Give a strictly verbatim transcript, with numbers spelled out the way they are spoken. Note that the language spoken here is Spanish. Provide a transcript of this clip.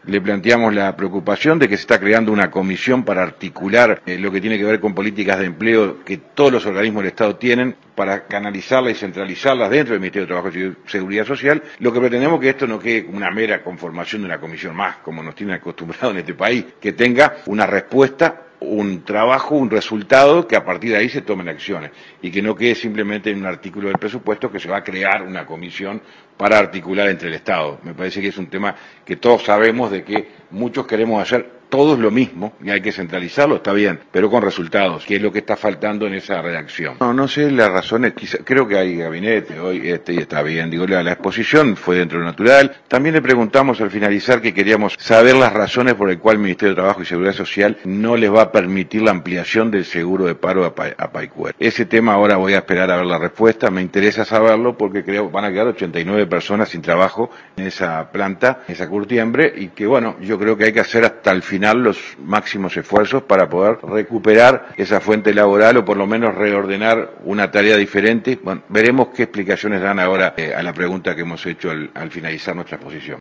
le planteamos la preocupación de que se está creando una comisión para articular eh, lo que tiene que ver con políticas de empleo que todos los organismos del Estado tienen para canalizarlas y centralizarlas dentro del Ministerio de Trabajo y Seguridad Social. Lo que pretendemos es que esto no quede como una mera conformación de una comisión más, como nos tienen acostumbrado en este país, que tenga una respuesta, un trabajo, un resultado, que a partir de ahí se tomen acciones y que no quede simplemente en un artículo del presupuesto que se va a crear una comisión para articular entre el Estado. Me parece que es un tema que todos sabemos de que muchos queremos hacer todos lo mismo y hay que centralizarlo, está bien, pero con resultados, que es lo que está faltando en esa redacción. No, no sé las razones, quizá, creo que hay gabinete hoy este y está bien, digo, la, la exposición fue dentro de lo natural. También le preguntamos al finalizar que queríamos saber las razones por las cuales el Ministerio de Trabajo y Seguridad Social no les va a permitir la ampliación del seguro de paro a, pa, a Paicuer. Ese tema ahora voy a esperar a ver la respuesta, me interesa saberlo porque creo que van a quedar ochenta y nueve personas sin trabajo en esa planta, en esa curtiembre, y que bueno, yo creo que hay que hacer hasta el final final los máximos esfuerzos para poder recuperar esa fuente laboral o por lo menos reordenar una tarea diferente. Bueno, veremos qué explicaciones dan ahora eh, a la pregunta que hemos hecho al, al finalizar nuestra exposición.